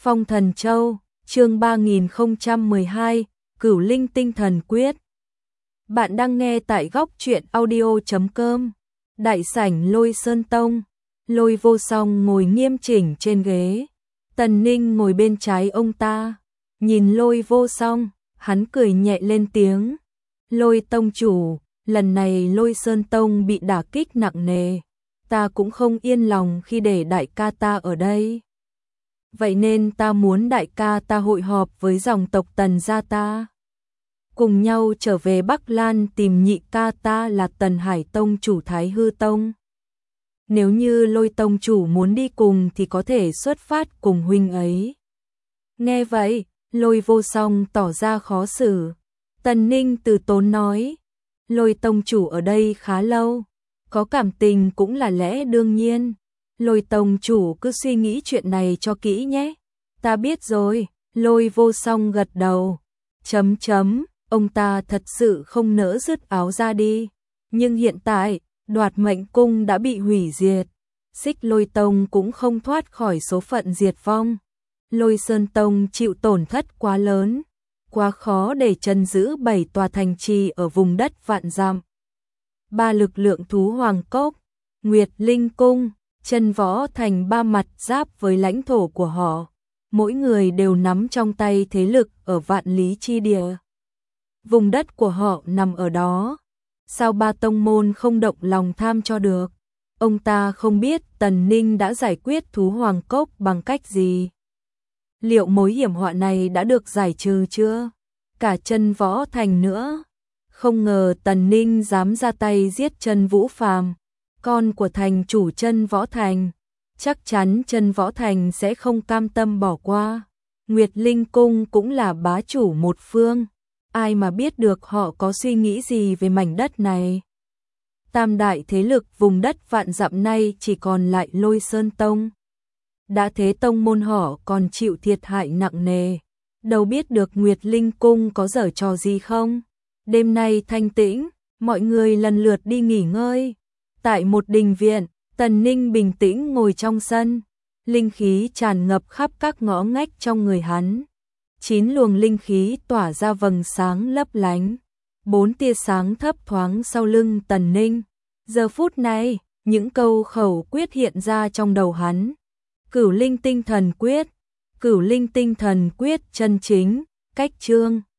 Phong Thần Châu, chương 3012, Cửu Linh Tinh Thần Quyết. Bạn đang nghe tại góc truyện audio.com. Đại sảnh Lôi Sơn Tông, Lôi Vô Song ngồi nghiêm chỉnh trên ghế, Tần Ninh ngồi bên trái ông ta. Nhìn Lôi Vô Song, hắn cười nhẹ lên tiếng. Lôi tông chủ, lần này Lôi Sơn Tông bị đả kích nặng nề, ta cũng không yên lòng khi để đại ca ta ở đây. Vậy nên ta muốn đại ca ta hội họp với dòng tộc Tần gia ta, cùng nhau trở về Bắc Lan tìm nhị ca ta là Tần Hải Tông chủ Thái Hư Tông. Nếu như Lôi tông chủ muốn đi cùng thì có thể xuất phát cùng huynh ấy. Nghe vậy, Lôi Vô Song tỏ ra khó xử. Tần Ninh từ tốn nói, Lôi tông chủ ở đây khá lâu, có cảm tình cũng là lẽ đương nhiên. Lôi tông chủ cứ suy nghĩ chuyện này cho kỹ nhé. Ta biết rồi, Lôi Vô Song gật đầu. Ông ta thật sự không nỡ dứt áo ra đi. Nhưng hiện tại, Đoạt Mệnh Cung đã bị hủy diệt. Xích Lôi Tông cũng không thoát khỏi số phận diệt vong. Lôi Sơn Tông chịu tổn thất quá lớn, quá khó để trấn giữ 7 tòa thành trì ở vùng đất vạn dặm. 3 lực lượng thú hoàng cốc, Nguyệt Linh Cung, Chân Võ Thành 3 mặt giáp với lãnh thổ của họ, mỗi người đều nắm trong tay thế lực ở vạn lý chi địa. Vùng đất của họ nằm ở đó, sao 3 tông môn không động lòng tham cho được? Ông ta không biết Tần Ninh đã giải quyết thú hoàng cốc bằng cách gì. Liệu mối hiểm họa này đã được giải trừ chưa? Cả Chân Võ Thành nữa. Không ngờ Tần Ninh dám ra tay giết Chân Vũ Phàm, con của thành chủ Chân Võ Thành. Chắc chắn Chân Võ Thành sẽ không cam tâm bỏ qua. Nguyệt Linh Cung cũng là bá chủ một phương. Ai mà biết được họ có suy nghĩ gì về mảnh đất này. Tam đại thế lực vùng đất vạn dặm nay chỉ còn lại Lôi Sơn Tông. Đã thế tông môn họ còn chịu thiệt hại nặng nề. Đâu biết được Nguyệt Linh Cung có giở trò gì không? Đêm nay thanh tĩnh, mọi người lần lượt đi nghỉ ngơi. Tại một đình viện, Tần Ninh bình tĩnh ngồi trong sân. Linh khí tràn ngập khắp các ngõ ngách trong người hắn. 9 luồng linh khí tỏa ra vầng sáng lấp lánh. 4 tia sáng thấp thoáng sau lưng Tần Ninh. Giờ phút này, những câu khẩu quyết hiện ra trong đầu hắn. Cửu Linh Tinh Thần Quyết, Cửu Linh Tinh Thần Quyết chân chính, cách chương.